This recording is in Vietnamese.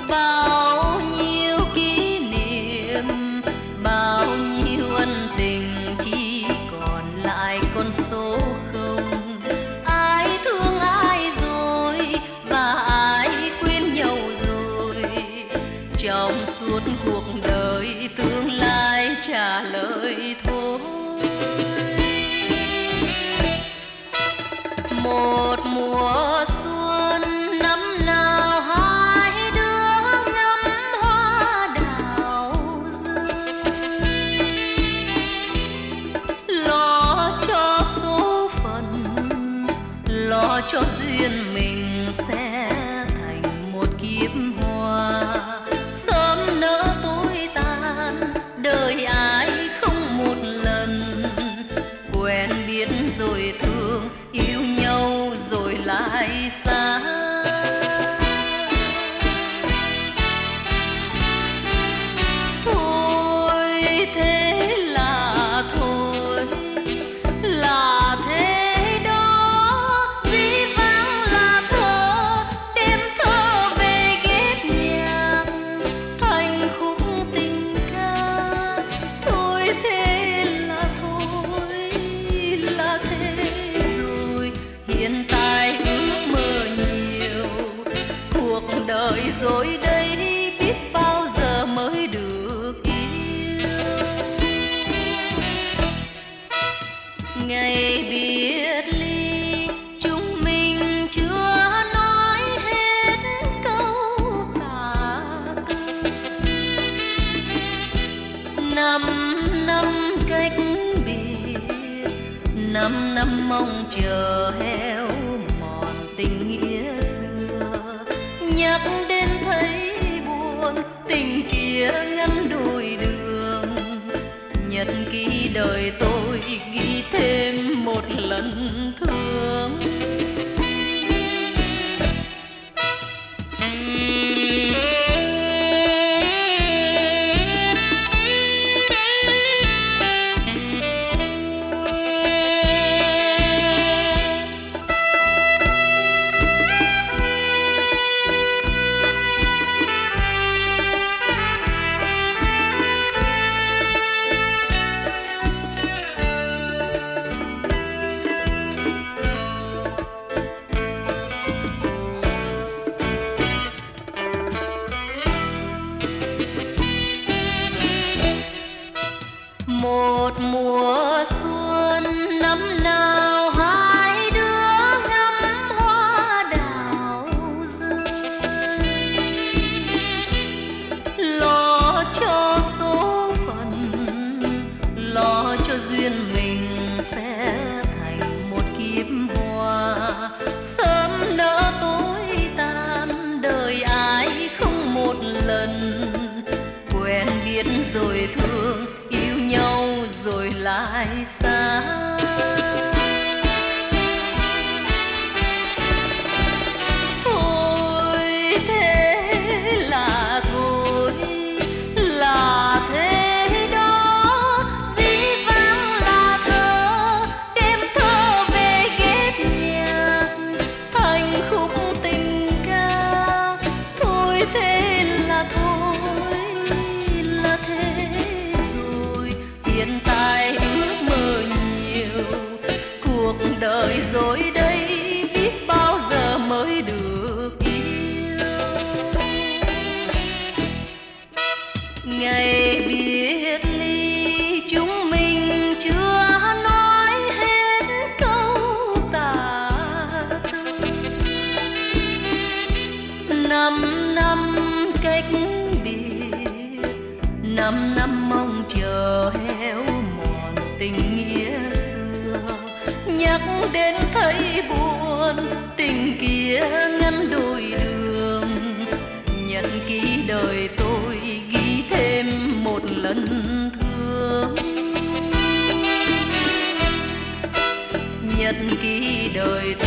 bao nhiêu kỷ niệm, bao nhiêu ân tình chỉ còn lại con số không. Ai thương ai rồi và ai quên nhau rồi, trong suốt cuộc đời tương lai trả lời thôi. Một mùa xuân năm nào hai đứa ngắm hoa đào rơi, lo cho số phận, lo cho duyên mình sẽ thành một kiếp hoa. Sớm nỡ tối tàn, đời ai không một lần, quen biết rồi thương, yêu nhau rồi lại xa. Thôi thế là thôi, là thế đó, dĩ vãng là thơ, đêm thơ về ghét nhạc thành khúc tình ca. Thôi thế là thôi, là thế rồi, hiện tại ước mơ nhiều, cuộc đời rồi đây biết bao giờ mới được yêu. Ngày biệt ly chúng mình chưa nói hết câu tạ từ. 5 năm cách biệt, 5 năm mong chờ héo mòn tình nghĩa xưa. Nhắc đến thấy buồn, tình kia ngăn đôi đường. Nhật ký đời tôi ghi thêm một lần thương. Một mùa xuân năm nào hai đứa ngắm hoa đào rơi, lo cho số phận, lo cho duyên mình sẽ thành một kiếp hoa. Sớm nỡ tối tan, đời ai không một lần, quen biết rồi thương, yêu nhau rồi lại xa. Thôi thế là thôi, là thế đó, dĩ vãng là thơ, đêm thơ về ghét nhạc thành khúc tình ca. Thôi thế là thôi, là thế rồi, hiện tại ước mơ nhiều, cuộc đời rồi đây biết bao giờ mới được yêu. Ngày biệt ly chúng mình chưa nói hết câu tạ từ. 5 năm cách biệt, 5 năm mong chờ héo mòn tình nghĩa xưa. Nhắc đến thấy buồn, tình kia ngăn đôi đường. Nhật ký đời tôi ghi thêm một lần thương. Nhật ký đời